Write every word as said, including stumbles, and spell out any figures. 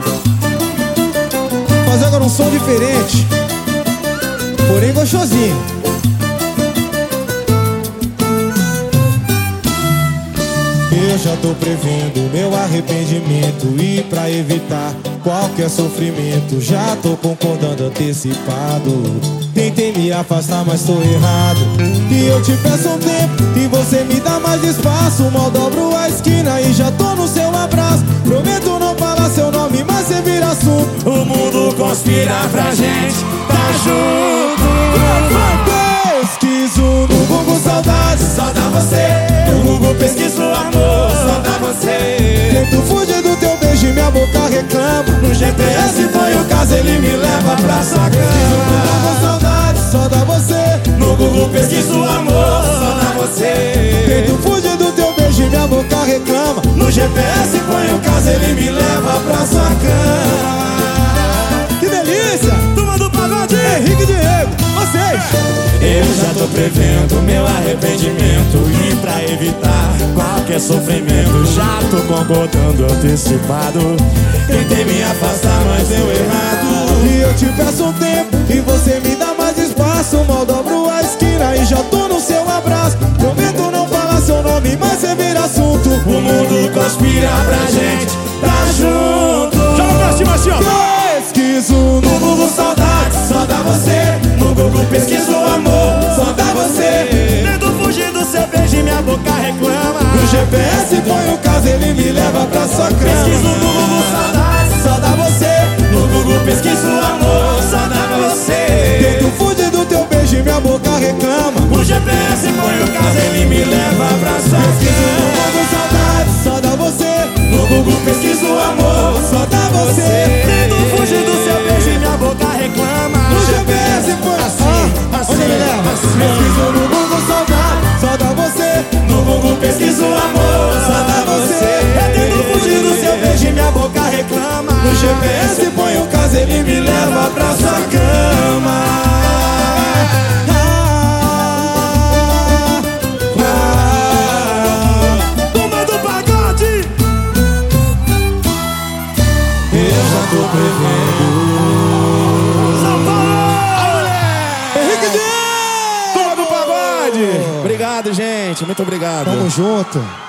Fazer agora um som diferente, porém gostosinho. Eu já tô prevendo meu arrependimento, e pra evitar qualquer sofrimento já tô concordando antecipado. Tentei me afastar, mas tô errado. E eu te peço um tempo e você me dá mais espaço. Mal dobro a esquina e já tô no seu abraço. Prometo não falar seu nome, mas você vira assunto. O mundo conspira pra gente tá junto. Pesquiso no Google saudades, só dá você. No Google pesquiso amor, só dá você. Tento fugir do teu beijo e minha boca reclama. No G P S foi o caso, ele me leva pra sua cama. No Google saudades, só dá você. No Google pesquiso amor, só dá você. Tento fugir do teu beijo e minha boca reclama. No G P S foi o caso, ele me leva pra sua cama. Que delícia! Turma do Pagode, Henrique e Diego, vocês! Eu já tô prevendo meu arrependimento, e pra evitar qualquer sofrimento já tô concordando antecipado. Tentei me afastar, mas deu errado. E eu te peço um tempo e você me dá mais espaço. Mal dobro a esquina e já tô no seu abraço. Prometo não falar seu nome, mas você vira assunto. O mundo conspira pra gente tá junto. Joga pra cima assim, ó. Pesquiso no Google saudades, só dá você. No Google pesquiso amor, só dá você. Tento fugir do seu beijo e minha boca reclama. No G P S põe o caso, ele me leva pra sua cama. Pesquiso no Google saudades, só dá você. No Google pesquiso amor, só dá você. Tento fugir do teu beijo e minha boca reclama. No G P S põe o caso, ele me leva pra sua cama. No Google saudades, só dá você. No Google pesquiso amor, só dá você. Tento fugir do seu beijo e minha boca reclama. No G P S põe assim, assim, onde ele leva? assim. Pesquiso no Google saudades, só dá você. No Google pesquiso amor, só dá você. Eu tento fugir do seu beijo e minha boca reclama. No G P S põe o caso, ele me leva pra sua cama. Turma do Pagode, eu já tô prevendo. São Paulo! Henrique Diego! Turma do Pagode! Obrigado, gente. Muito obrigado. Tamo junto.